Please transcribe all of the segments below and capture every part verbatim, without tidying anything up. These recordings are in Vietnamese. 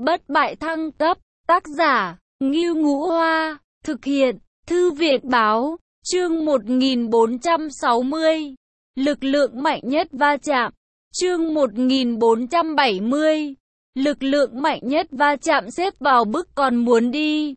Bất bại thăng cấp, tác giả, Ngưu Ngũ Hoa, thực hiện, Thư viện báo, chương một nghìn bốn trăm sáu mươi, lực lượng mạnh nhất va chạm, chương một nghìn bốn trăm bảy mươi, lực lượng mạnh nhất va chạm xếp vào bức còn muốn đi.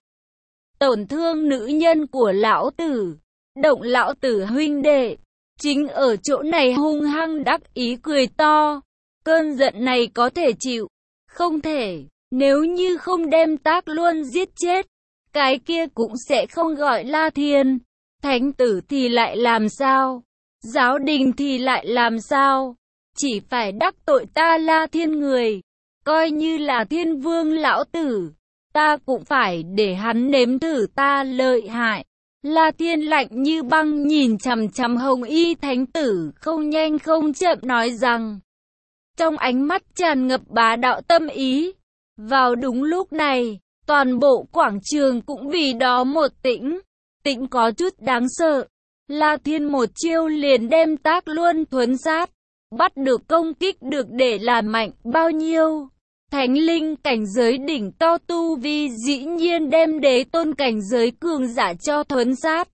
Tổn thương nữ nhân của lão tử, động lão tử huynh đệ, chính ở chỗ này hung hăng đắc ý cười to, cơn giận này có thể chịu, không thể, nếu như không đem Tác Luân giết chết, cái kia cũng sẽ không gọi La Thiên, thánh tử thì lại làm sao, giáo đình thì lại làm sao, chỉ phải đắc tội ta La Thiên người, coi như là thiên vương lão tử, ta cũng phải để hắn nếm thử ta lợi hại. La Thiên lạnh như băng nhìn chằm chằm Hồng Y thánh tử, không nhanh không chậm nói rằng, trong ánh mắt tràn ngập bá đạo tâm ý. Vào đúng lúc này, toàn bộ quảng trường cũng vì đó một tĩnh, tĩnh có chút đáng sợ. La Thiên một chiêu liền đem Tác Luân thuấn sát, bắt được công kích được để làm mạnh bao nhiêu. Thánh linh cảnh giới đỉnh cao tu vi dĩ nhiên đem đế tôn cảnh giới cường giả cho thuấn sát.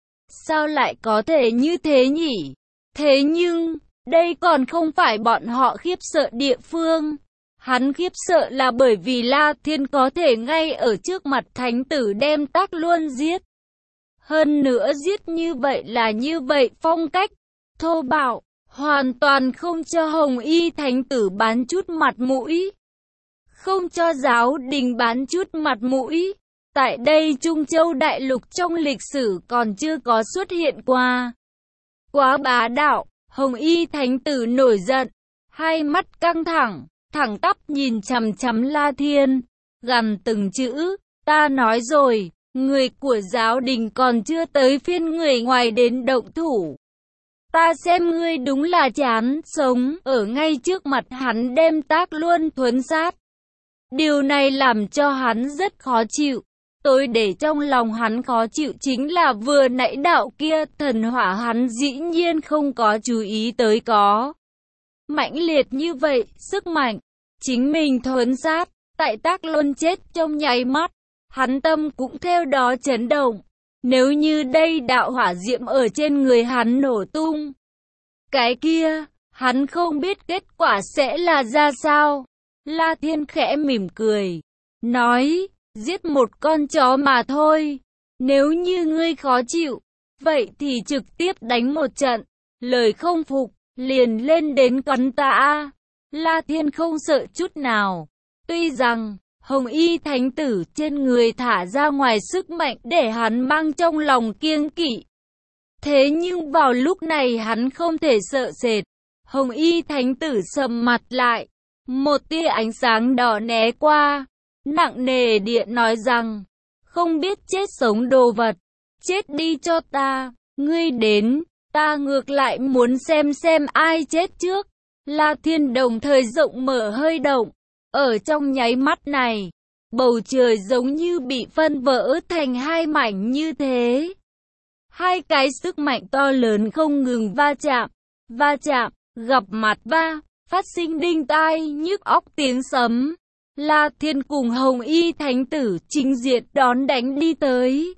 Sao lại có thể như thế nhỉ? Thế nhưng, đây còn không phải bọn họ khiếp sợ địa phương. Hắn khiếp sợ là bởi vì La Thiên có thể ngay ở trước mặt thánh tử đem Tác Luân giết. Hơn nữa giết như vậy là như vậy phong cách, thô bạo, hoàn toàn không cho Hồng Y thánh tử bán chút mặt mũi. Không cho giáo đình bán chút mặt mũi. Tại đây Trung Châu Đại Lục trong lịch sử còn chưa có xuất hiện qua. Quá bá đạo, Hồng Y thánh tử nổi giận, hai mắt căng thẳng, thẳng tắp nhìn chằm chằm La Thiên, gằn từng chữ, ta nói rồi, người của giáo đình còn chưa tới phiên người ngoài đến động thủ. Ta xem ngươi đúng là chán sống, ở ngay trước mặt hắn đem Tác Luân thuấn sát. Điều này làm cho hắn rất khó chịu. Tôi để trong lòng hắn khó chịu chính là vừa nãy đạo kia thần hỏa hắn dĩ nhiên không có chú ý tới có. Mãnh liệt như vậy, sức mạnh, chính mình thuấn sát, tại Tác Luân chết trong nháy mắt, hắn tâm cũng theo đó chấn động. Nếu như đây đạo hỏa diệm ở trên người hắn nổ tung, cái kia, hắn không biết kết quả sẽ là ra sao. La Thiên khẽ mỉm cười, nói, giết một con chó mà thôi, nếu như ngươi khó chịu, vậy thì trực tiếp đánh một trận, lời không phục, liền lên đến cắn ta. La Thiên không sợ chút nào, tuy rằng, Hồng Y thánh tử trên người thả ra ngoài sức mạnh để hắn mang trong lòng kiêng kỵ. Thế nhưng vào lúc này hắn không thể sợ sệt, Hồng Y thánh tử sầm mặt lại. Một tia ánh sáng đỏ né qua, nặng nề điện nói rằng, không biết chết sống đồ vật, chết đi cho ta, ngươi đến, ta ngược lại muốn xem xem ai chết trước. La Thiên đồng thời rộng mở hơi động, ở trong nháy mắt này, bầu trời giống như bị phân vỡ thành hai mảnh như thế. Hai cái sức mạnh to lớn không ngừng va chạm, va chạm, gặp mặt va. Phát sinh đinh tai nhức óc tiếng sấm. La Thiên cùng Hồng Y thánh tử trình diện đón đánh đi tới.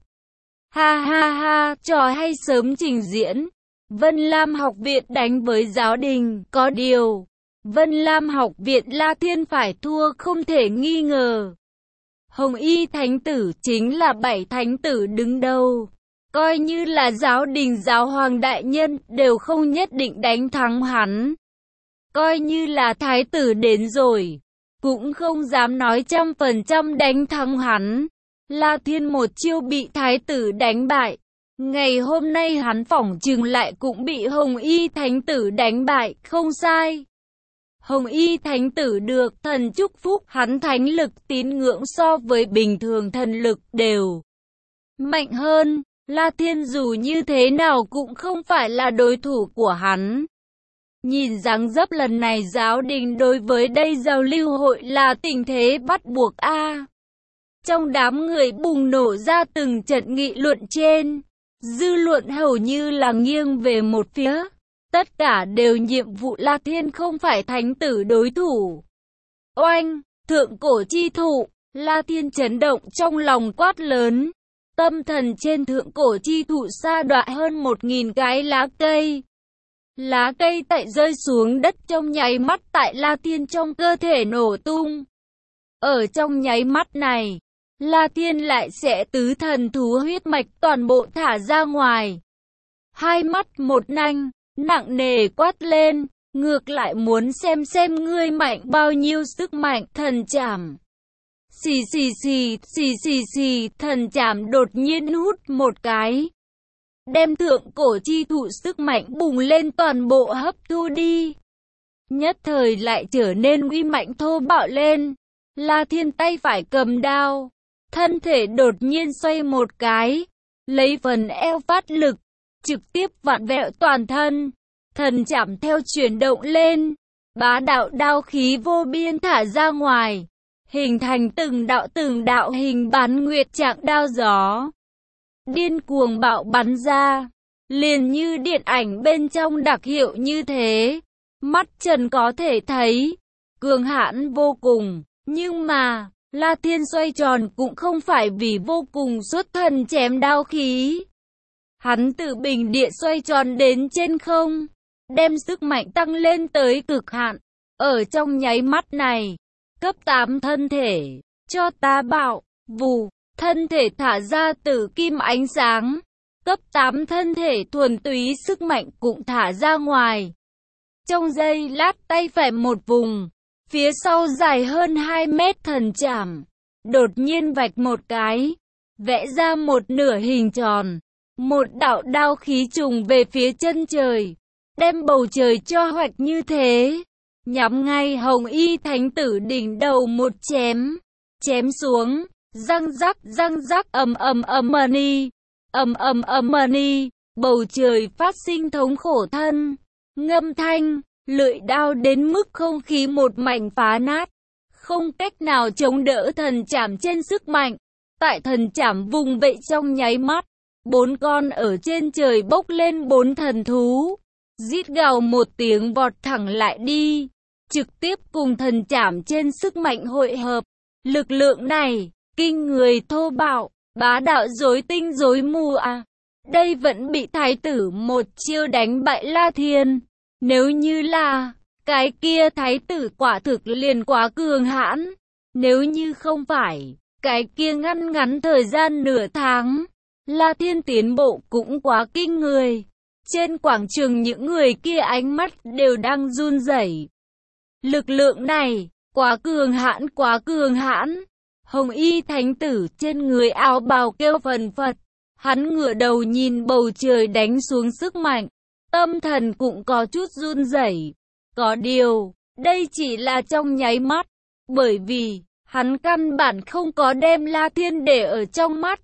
Ha ha ha, trò hay sớm trình diễn. Vân Lam học viện đánh với giáo đình, có điều Vân Lam học viện La Thiên phải thua không thể nghi ngờ. Hồng Y thánh tử chính là bảy thánh tử đứng đầu, coi như là giáo đình giáo hoàng đại nhân đều không nhất định đánh thắng hắn. Coi như là thái tử đến rồi, cũng không dám nói trăm phần trăm đánh thắng hắn. La Thiên một chiêu bị thái tử đánh bại. Ngày hôm nay hắn phỏng chừng lại cũng bị Hồng Y thánh tử đánh bại, không sai. Hồng Y thánh tử được thần chúc phúc, hắn thánh lực tín ngưỡng so với bình thường thần lực đều mạnh hơn. La Thiên dù như thế nào cũng không phải là đối thủ của hắn. Nhìn dáng dấp lần này giáo đình đối với đây giao lưu hội là tình thế bắt buộc a. À. Trong đám người bùng nổ ra từng trận nghị luận trên, dư luận hầu như là nghiêng về một phía, tất cả đều nhiệm vụ La Thiên không phải thánh tử đối thủ. Oanh, Thượng cổ chi thụ, La Thiên chấn động trong lòng quát lớn. Tâm thần trên thượng cổ chi thụ sa đọa hơn một nghìn cái lá cây. Lá cây tại rơi xuống đất trong nháy mắt tại La Thiên trong cơ thể nổ tung. Ở trong nháy mắt này, La Thiên lại sẽ tứ thần thú huyết mạch toàn bộ thả ra ngoài. Hai mắt một nanh, nặng nề quát lên, ngược lại muốn xem xem ngươi mạnh bao nhiêu sức mạnh. Thần chảm. Xì xì xì, xì xì xì, thần chảm đột nhiên hút một cái. Đem thượng cổ chi thụ sức mạnh bùng lên toàn bộ hấp thu đi. Nhất thời lại trở nên uy mạnh thô bạo lên. La Thiên tay phải cầm đao. Thân thể đột nhiên xoay một cái. Lấy phần eo phát lực. Trực tiếp vặn vẹo toàn thân. Thần chảm theo chuyển động lên. Bá đạo đao khí vô biên thả ra ngoài. Hình thành từng đạo từng đạo hình bán nguyệt trạng đao gió. Điên cuồng bạo bắn ra. Liền như điện ảnh bên trong đặc hiệu như thế. Mắt trần có thể thấy. Cường hãn vô cùng. Nhưng mà, La Thiên xoay tròn cũng không phải vì vô cùng xuất thần chém đao khí. Hắn từ bình địa xoay tròn đến trên không. Đem sức mạnh tăng lên tới cực hạn. Ở trong nháy mắt này. Cấp tám thân thể. Cho ta bạo. Vù. Thân thể thả ra tử kim ánh sáng. Cấp tám thân thể thuần túy sức mạnh cũng thả ra ngoài. Trong giây lát tay phải một vùng. Phía sau dài hơn hai mét thần chảm. Đột nhiên vạch một cái. Vẽ ra một nửa hình tròn. Một đạo đao khí trùng về phía chân trời. Đem bầu trời cho hoạch như thế. Nhắm ngay Hồng Y Thánh Tử đỉnh đầu một chém. Chém xuống. Răng rắc răng rắc ầm ầm ầm ni. Ầm ầm ầm ni. Bầu trời phát sinh thống khổ thân. Ngâm thanh. Lưỡi đao đến mức không khí một mảnh phá nát. Không cách nào chống đỡ thần chảm trên sức mạnh. Tại thần chảm vùng vậy trong nháy mắt. Bốn con ở trên trời bốc lên bốn thần thú. Rít gào một tiếng vọt thẳng lại đi. Trực tiếp cùng thần chảm trên sức mạnh hội hợp. Lực lượng này, kinh người thô bạo, bá đạo rối tinh rối mù à. Đây vẫn bị thái tử một chiêu đánh bại La Thiên. Nếu như là, cái kia thái tử quả thực liền quá cường hãn. Nếu như không phải, cái kia ngăn ngắn thời gian nửa tháng. La Thiên tiến bộ cũng quá kinh người. Trên quảng trường những người kia ánh mắt đều đang run rẩy. Lực lượng này, quá cường hãn quá cường hãn. Hồng Y Thánh Tử trên người áo bào kêu phần phật. Hắn ngửa đầu nhìn bầu trời đánh xuống sức mạnh. Tâm thần cũng có chút run rẩy. Có điều, đây chỉ là trong nháy mắt. Bởi vì, hắn căn bản không có đem La Thiên để ở trong mắt.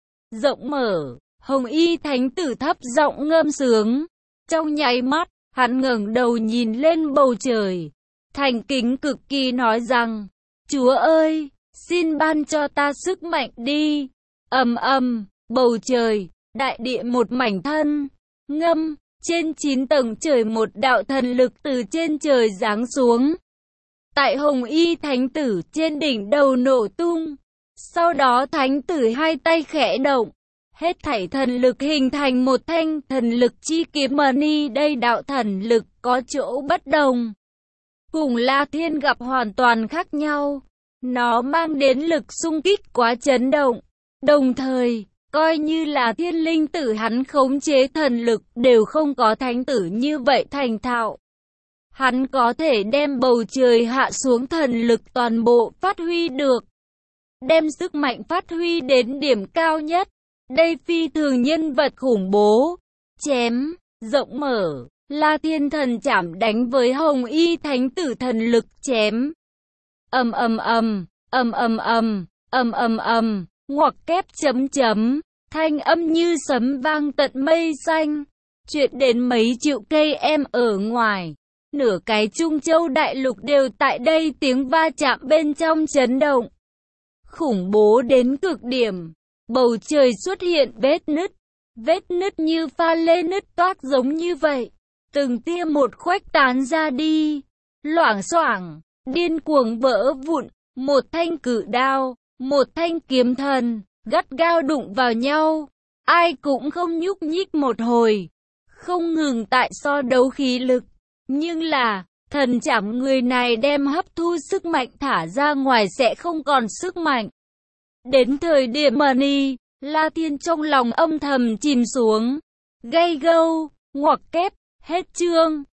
Rộng mở, Hồng Y Thánh Tử thấp giọng ngâm sướng. Trong nháy mắt, hắn ngẩng đầu nhìn lên bầu trời. Thành kính cực kỳ nói rằng, Chúa ơi, xin ban cho ta sức mạnh đi. Ầm ầm, bầu trời, đại địa một mảnh thân. Ngâm, trên chín tầng trời một đạo thần lực từ trên trời giáng xuống. Tại Hồng Y Thánh Tử trên đỉnh đầu nổ tung. Sau đó Thánh Tử hai tay khẽ động. Hết thảy thần lực hình thành một thanh thần lực chi kiếm ni. Đây đạo thần lực có chỗ bất đồng. Cùng La Thiên gặp hoàn toàn khác nhau. Nó mang đến lực xung kích quá chấn động. Đồng thời, coi như là thiên linh tử hắn khống chế thần lực đều không có thánh tử như vậy thành thạo. Hắn có thể đem bầu trời hạ xuống thần lực toàn bộ phát huy được. Đem sức mạnh phát huy đến điểm cao nhất. Đây phi thường nhân vật khủng bố. Chém, rộng mở. La Thiên thần chảm đánh với Hồng Y Thánh Tử thần lực chém. Ầm ầm ầm, ầm ầm ầm, ầm ầm ầm, ngoặc kép chấm chấm, thanh âm như sấm vang tận mây xanh, truyền đến mấy triệu cây em ở ngoài. Nửa cái Trung Châu đại lục đều tại đây tiếng va chạm bên trong chấn động. Khủng bố đến cực điểm, bầu trời xuất hiện vết nứt, vết nứt như pha lê nứt toác giống như vậy. Từng tia một khuếch tán ra đi, loảng xoảng, điên cuồng vỡ vụn, một thanh cự đao, một thanh kiếm thần, gắt gao đụng vào nhau. Ai cũng không nhúc nhích một hồi, không ngừng tại so đấu khí lực. Nhưng là, thần chảm người này đem hấp thu sức mạnh thả ra ngoài sẽ không còn sức mạnh. Đến thời điểm Mani, La Thiên trong lòng âm thầm chìm xuống. Gây gâu, ngoặc kép, hết chương.